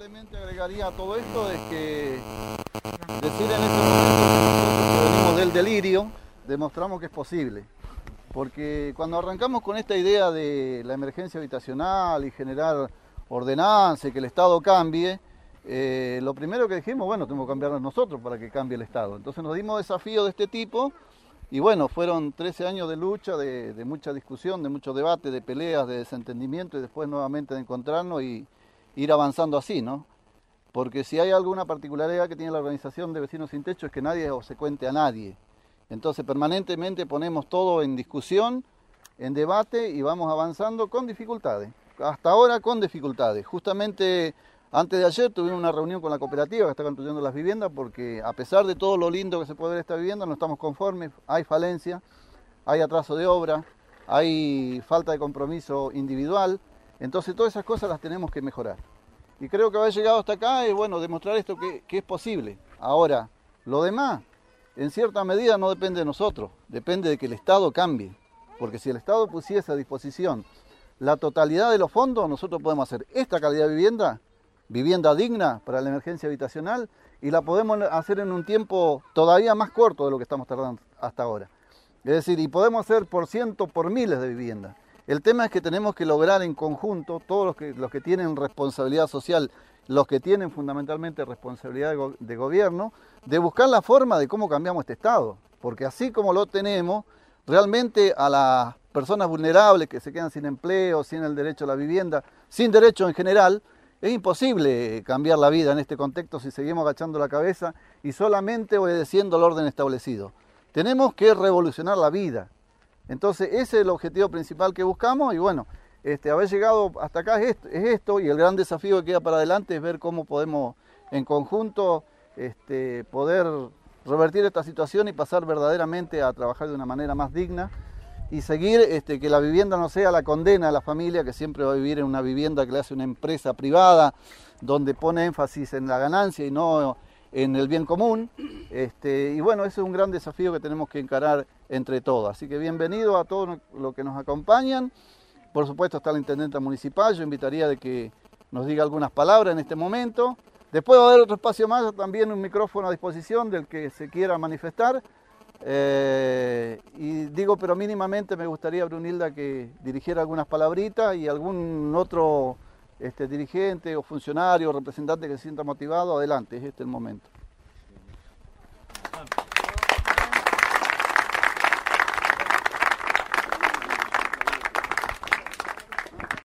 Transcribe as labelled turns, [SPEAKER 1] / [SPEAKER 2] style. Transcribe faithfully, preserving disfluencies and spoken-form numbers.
[SPEAKER 1] Simplemente agregaría a todo esto de que decir en este momento que nosotros que venimos del delirio, demostramos que es posible. Porque cuando arrancamos con esta idea de la emergencia habitacional y generar ordenanza y que el Estado cambie, eh, lo primero que dijimos, bueno, tenemos que cambiarnos nosotros para que cambie el Estado. Entonces nos dimos desafíos de este tipo y bueno, fueron trece años de lucha, de, de mucha discusión, de mucho debate, de peleas, de desentendimiento y después nuevamente de encontrarnos y ir avanzando así, ¿no? Porque si hay alguna particularidad que tiene la organización de Vecinos Sin Techo es que nadie o se cuente a nadie. Entonces permanentemente ponemos todo en discusión, en debate y vamos avanzando con dificultades. Hasta ahora con dificultades. Justamente antes de ayer tuvimos una reunión con la cooperativa que está construyendo las viviendas porque a pesar de todo lo lindo que se puede ver esta vivienda no estamos conformes, hay falencia, hay atraso de obra, hay falta de compromiso individual. Entonces todas esas cosas las tenemos que mejorar. Y creo que haber llegado hasta acá es bueno demostrar esto que, que es posible. Ahora, lo demás, en cierta medida no depende de nosotros, depende de que el Estado cambie. Porque si el Estado pusiese a disposición la totalidad de los fondos, nosotros podemos hacer esta calidad de vivienda, vivienda digna para la emergencia habitacional, y la podemos hacer en un tiempo todavía más corto de lo que estamos tardando hasta ahora. Es decir, y podemos hacer por cientos, por miles de viviendas. El tema es que tenemos que lograr en conjunto, todos los que, los que tienen responsabilidad social, los que tienen fundamentalmente responsabilidad de, go de gobierno, de buscar la forma de cómo cambiamos este Estado. Porque así como lo tenemos, realmente a las personas vulnerables que se quedan sin empleo, sin el derecho a la vivienda, sin derecho en general, es imposible cambiar la vida en este contexto si seguimos agachando la cabeza y solamente obedeciendo al orden establecido. Tenemos que revolucionar la vida. Entonces ese es el objetivo principal que buscamos y bueno, este, haber llegado hasta acá es esto, es esto y el gran desafío que queda para adelante es ver cómo podemos en conjunto este, poder revertir esta situación y pasar verdaderamente a trabajar de una manera más digna y seguir este, que la vivienda no sea la condena a la familia que siempre va a vivir en una vivienda que le hace una empresa privada donde pone énfasis en la ganancia y no en el bien común, este, y bueno, ese es un gran desafío que tenemos que encarar entre todos. Así que bienvenido a todos los que nos acompañan. Por supuesto está la intendenta municipal, yo invitaría de que nos diga algunas palabras en este momento. Después va a haber otro espacio más, también un micrófono a disposición del que se quiera manifestar. Eh, y digo, pero mínimamente me gustaría, Brunilda, que dirigiera algunas palabritas y algún otro Este, dirigente o funcionario o representante que se sienta motivado, adelante, es este el momento.